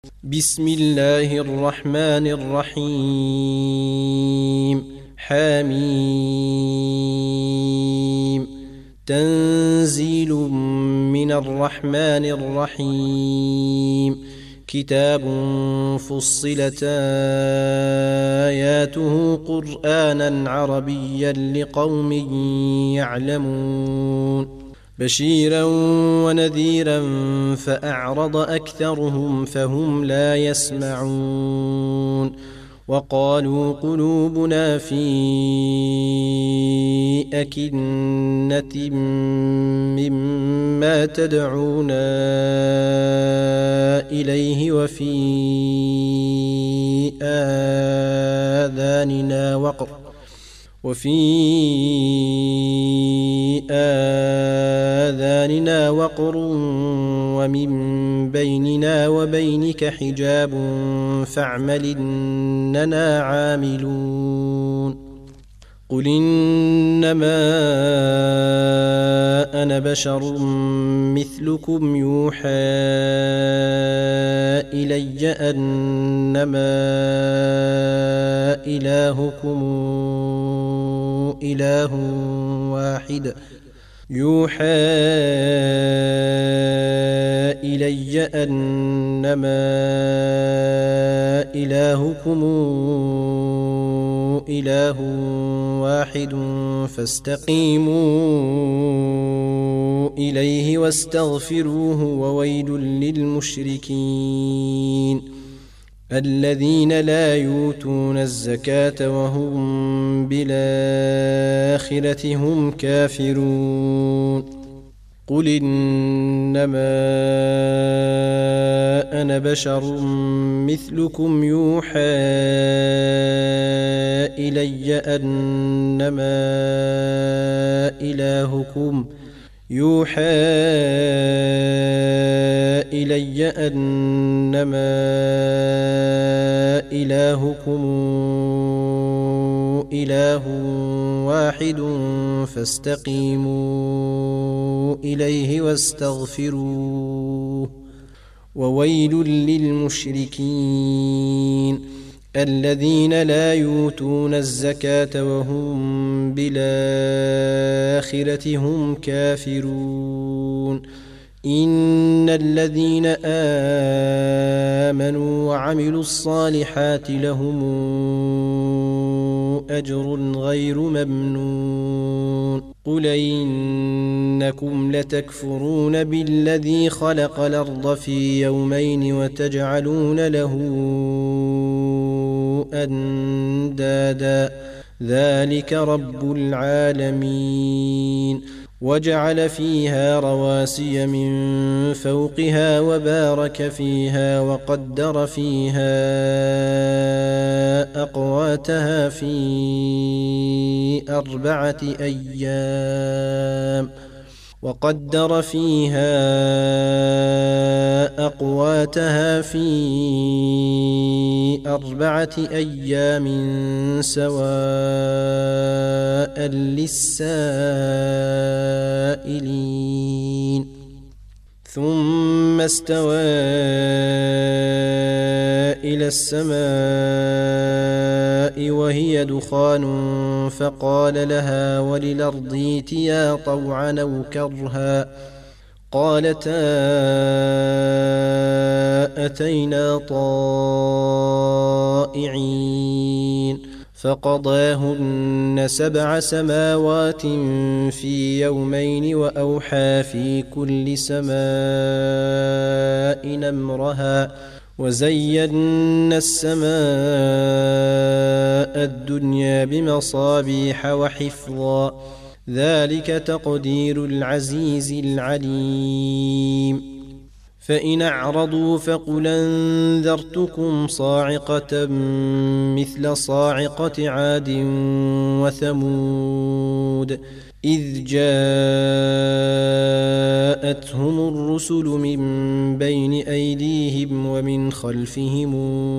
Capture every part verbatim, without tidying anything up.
بسم الله الرحمن الرحيم. حميم. تنزيل من الرحمن الرحيم. كتاب فصلت آياته قرآنا عربيا لقوم يعلمون بشيرا ونذيرا فأعرض أكثرهم فهم لا يسمعون وقالوا قلوبنا في أكنة مما تدعونا إليه وفي آذاننا وقر وفي آذاننا وقر ومن بيننا وبينك حجاب فاعمل إننا عاملون. قل إنما أنا بشر مثلكم يوحى إلي أنما إلهكم إله واحد يوحى إلي أنما إلهكم إله واحد فاستقيموا إليه واستغفروه وويل للمشركين الذين لا يؤتون الزكاة وهم بالآخرة هم كافرون. قل إنما أنا بشر مثلكم يوحى إلي أنما إلهكم يوحى إلي أنما إلهكم إله واحد فاستقيموا إليه واستغفروه وويل للمشركين الذين لا يؤتون الزكاة وهم بالآخرة هم كافرون. إن الذين آمنوا وعملوا الصالحات لهم أجر غير ممنون. قل إنكم لتكفرون بالذي خلق الأرض في يومين وتجعلون له أندادا ذلك رب العالمين. وجعل فيها رواسي من فوقها وبارك فيها وقدر فيها أقواتها في أربعة أيام وقدر فيها أقواتها في أربعة أيام سواء للسائلين. ثم استوى إلى السماء وهي دخان فقال لها وللأرض ائتيا طوعا أو كرها قالتا أتينا طائعين فقضاهن سبع سماوات في يومين وأوحى في كل سماء أمرها وزينا السماء الدنيا بمصابيح وحفظا ذلك تقدير العزيز العليم. فإن أعرضوا فقل أنذرتكم صاعقة مثل صاعقة عاد وثمود إذ جاءتهم الرسل من بين أيديهم ومن خلفهم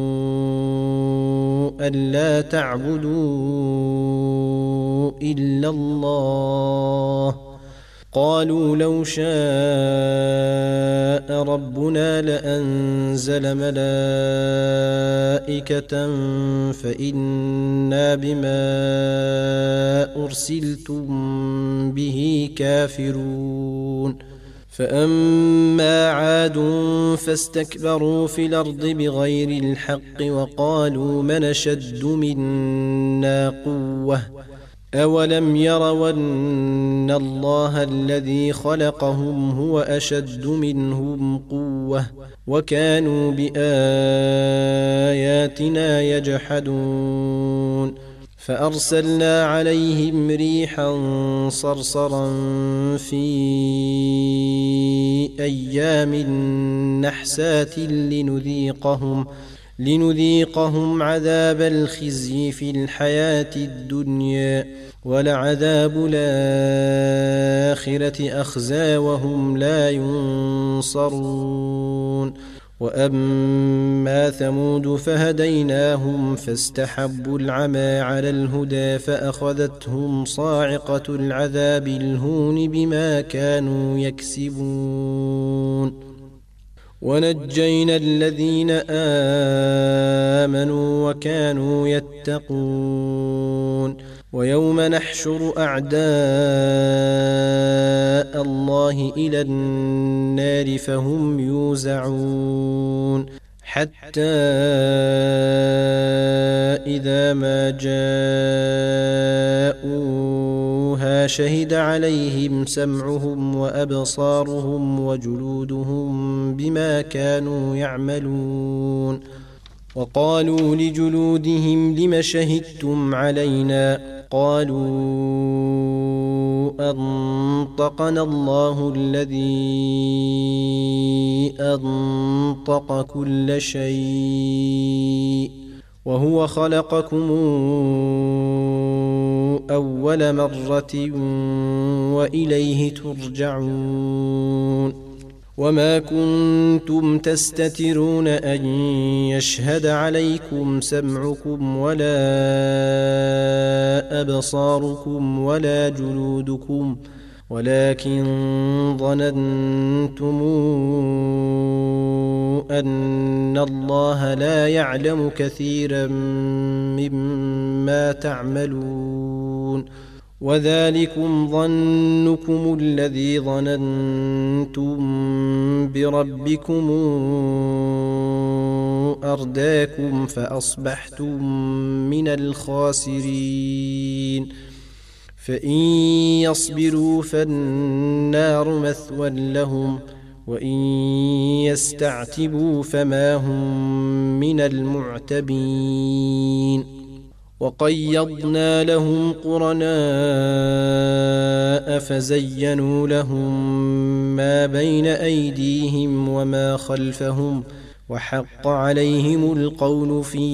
ألا تعبدوا إلا الله قالوا لو شاء ربنا لأنزل ملائكة فإنا بما أرسلتم به كافرون فأما عاد فاستكبروا في الأرض بغير الحق وقالوا من أشد منا قوة أولم يروا أن الله الذي خلقهم هو أشد منهم قوة وكانوا بآياتنا يجحدون فأرسلنا عليهم ريحا صرصرا في أيام نحسات لنذيقهم لنذيقهم عذاب الخزي في الحياة الدنيا ولعذاب الآخرة أخزى وهم لا ينصرون وأما ثمود فهديناهم فاستحبوا العمى على الهدى فأخذتهم صاعقة العذاب الهون بما كانوا يكسبون ونجينا الذين آمنوا وكانوا يتقون ويوم نحشر أعداء الله إلى النار فهم يوزعون حتى إذا ما جاءوها شهد عليهم سمعهم وأبصارهم وجلودهم بما كانوا يعملون وقالوا لجلودهم لم شهدتم علينا قالوا أنطقنا الله الذي أنطق كل شيء وهو خلقكم أول مرة وإليه ترجعون وما كنتم تستترون أن يشهد عليكم سمعكم ولا أبصاركم ولا جلودكم ولكن ظننتم أن الله لا يعلم كثيرا مما تعملون وذلكم ظنكم الذي ظننتم بربكم أرداكم فأصبحتم من الخاسرين فإن يصبروا فالنار مثوى لهم وإن يستعتبوا فما هم من المعتبين وقيضنا لهم قرناء فزينوا لهم ما بين أيديهم وما خلفهم وحق عليهم القول في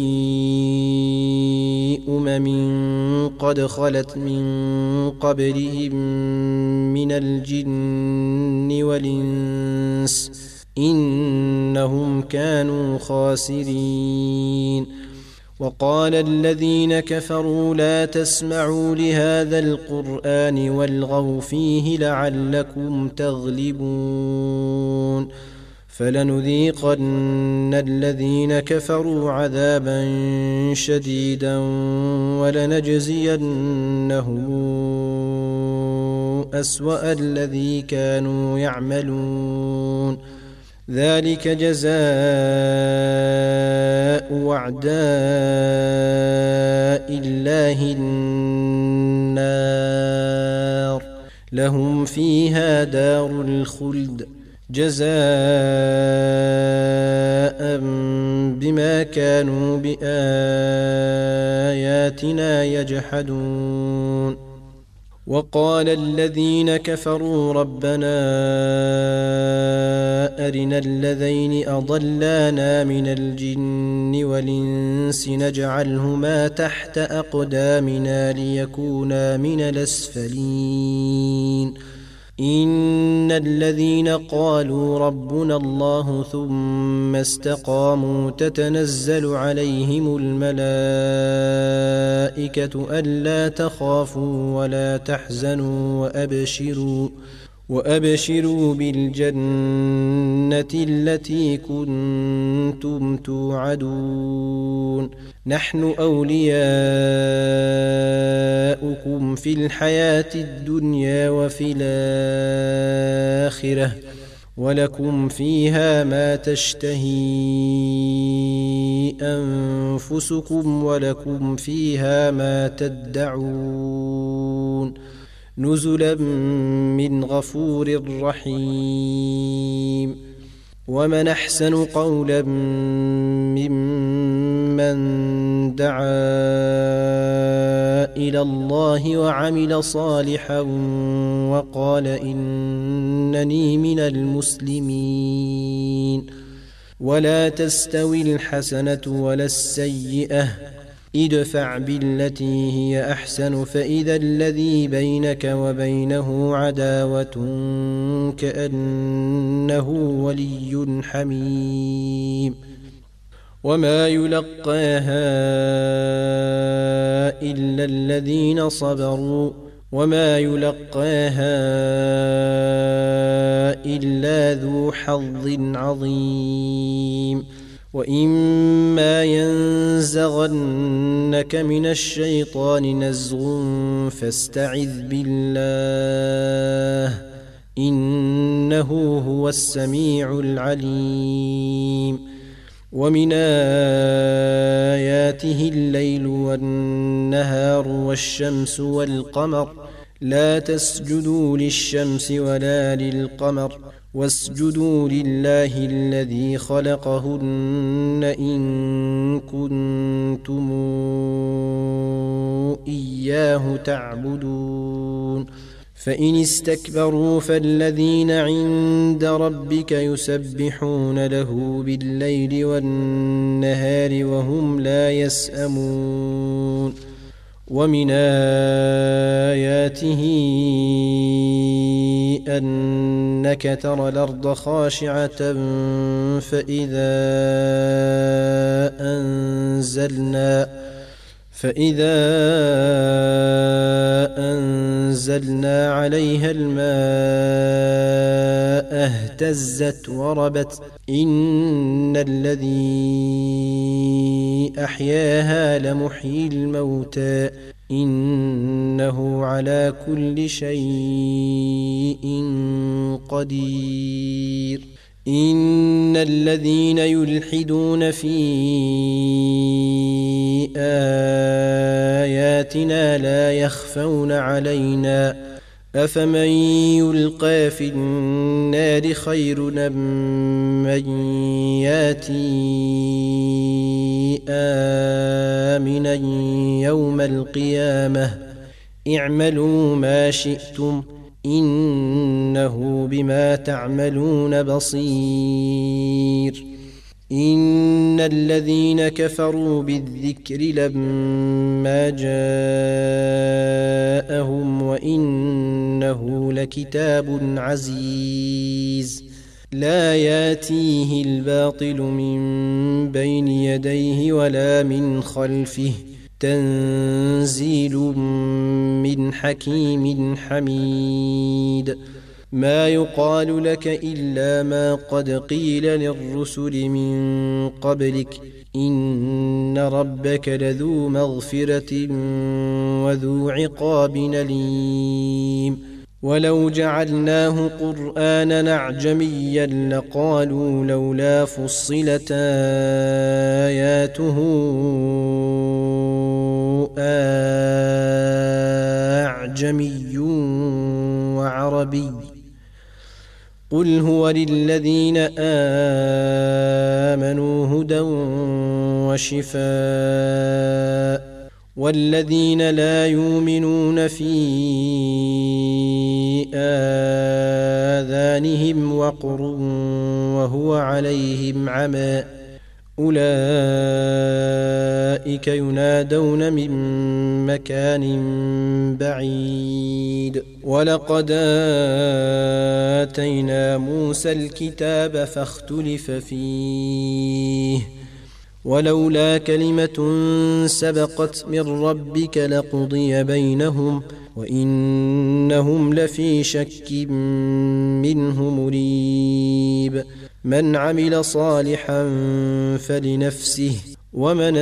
أمم قد خلت من قبلهم من الجن والإنس إنهم كانوا خاسرين وقال الذين كفروا لا تسمعوا لهذا القرآن والغوا فيه لعلكم تغلبون فلنذيقن الذين كفروا عذابا شديدا ولنجزينهم أسوأ الذي كانوا يعملون ذلك جزاء أعداء الله النار لهم فيها دار الخلد جزاء بما كانوا بآياتنا يجحدون وقال الذين كفروا ربنا أرنا الذين أضلانا من الجن والإنس نجعلهما تحت أقدامنا ليكونا من الأسفلين إن الذين قالوا ربنا الله ثم استقاموا تتنزل عليهم الملائكة ألا تخافوا ولا تحزنوا وأبشروا وأبشروا بالجنة التي كنتم توعدون نحن أولياؤكم في الحياة الدنيا وفي الآخرة ولكم فيها ما تشتهي أنفسكم ولكم فيها ما تدعون نزلا من غفور رحيم ومن أحسن قولا ممن دعا إلى الله وعمل صالحا وقال إنني من المسلمين ولا تستوي الحسنة ولا السيئة ادفع بالتي هي أحسن فإذا الذي بينك وبينه عداوة كأنه ولي حميم وما يلقاها إلا الذين صبروا وما يلقاها إلا ذو حظ عظيم وإما ينزغنك من الشيطان نزغ فاستعذ بالله إنه هو السميع العليم ومن آياته الليل والنهار والشمس والقمر لا تسجدوا للشمس ولا للقمر واسجدوا لله الذي خلقهن إن كنتم إياه تعبدون فإن استكبروا فالذين عند ربك يسبحون له بالليل والنهار وهم لا يسأمون ومن آياته أنك ترى الأرض خاشعة فإذا أنزلنا فإذا أنزلنا عليها الماء اهتزت وربت إن الذي أحياها لمحيي الموتى إنه على كل شيء قدير إن الذين يلحدون في آياتنا لا يخفون علينا أفمن يلقى في النار خير أم من ياتي آمنا يوم القيامة اعملوا ما شئتم إنه بما تعملون بصير إن الذين كفروا بالذكر لما جاءهم وإنه لكتاب عزيز لا ياتيه الباطل من بين يديه ولا من خلفه تنزيل من حكيم حميد ما يقال لك إلا ما قد قيل للرسل من قبلك إن ربك لذو مغفرة وذو عقاب أليم ولو جعلناه قرآنا أعجميا لقالوا لولا فصلت آياته أعجمي وعربي قل هو للذين آمنوا هدى وشفاء والذين لا يؤمنون في آذانهم وقر وهو عليهم عمى أولئك ينادون من مكان بعيد ولقد آتينا موسى الكتاب فاختلف فيه ولولا كلمة سبقت من ربك لقضي بينهم وإنهم لفي شك منه مريب من عمل صالحا فلنفسه ومن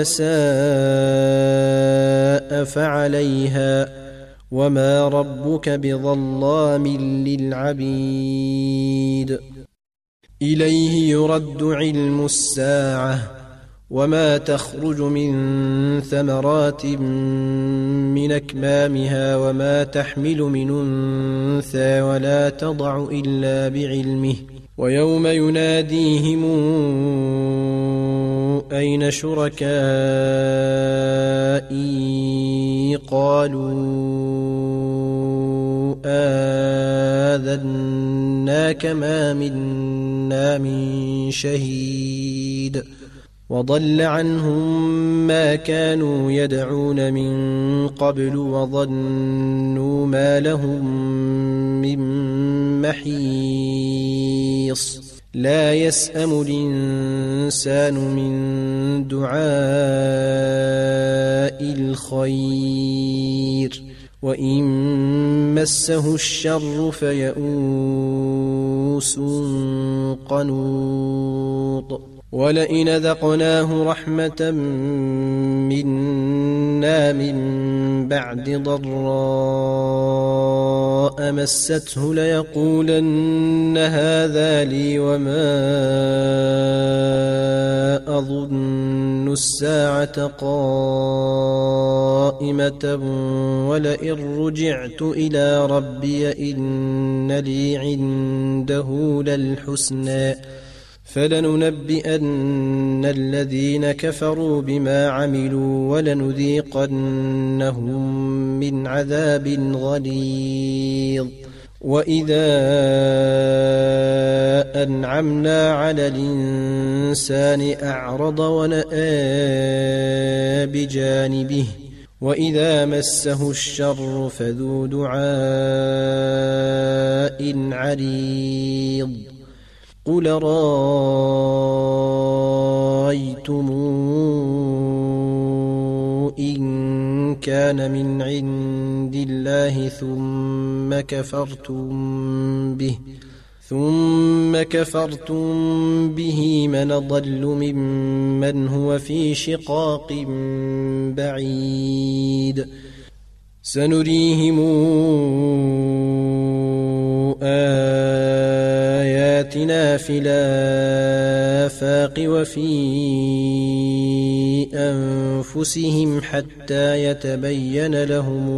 ساء فعليها وما ربك بظلام للعبيد إليه يرد علم الساعة وما تخرج من ثمرات من أكمامها وما تحمل من أنثى ولا تضع إلا بعلمه ويوم يناديهم أين شركائي قالوا آذناك ما منا من شهيد وضل عنهم ما كانوا يدعون من قبل وظنوا ما لهم من محيص لا يسأم الإنسان من دعاء الخير وإن مسه الشر فيئوس قنوط ولئن ذقناه رحمة منا من بعد ضراء مسته ليقولن هذا لي وما أظن الساعة قائمة ولئن رجعت إلى ربي إن لي عنده للحسنى فلننبئن الذين كفروا بما عملوا ولنذيقنهم من عذاب غليظ وإذا أنعمنا على الإنسان أعرض ونأى بجانبه وإذا مسه الشر فذو دعاء عريض قل رأيتم إن كان من عند الله ثم كفرتم به ثم كفرتم به من ضل ممن هو في شقاق بعيد سنريهم آياتنا في الآفاق وفي أنفسهم حتى يتبين لهم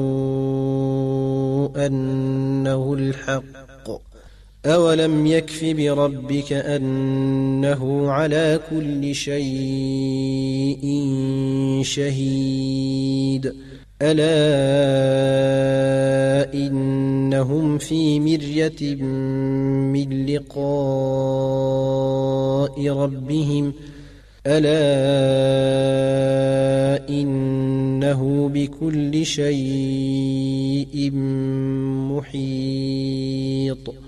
أنه الحق أولم يكف بربك أنه على كل شيء شهيد ألا إنهم في مرية من لقاء ربهم ألا إنه بكل شيء محيط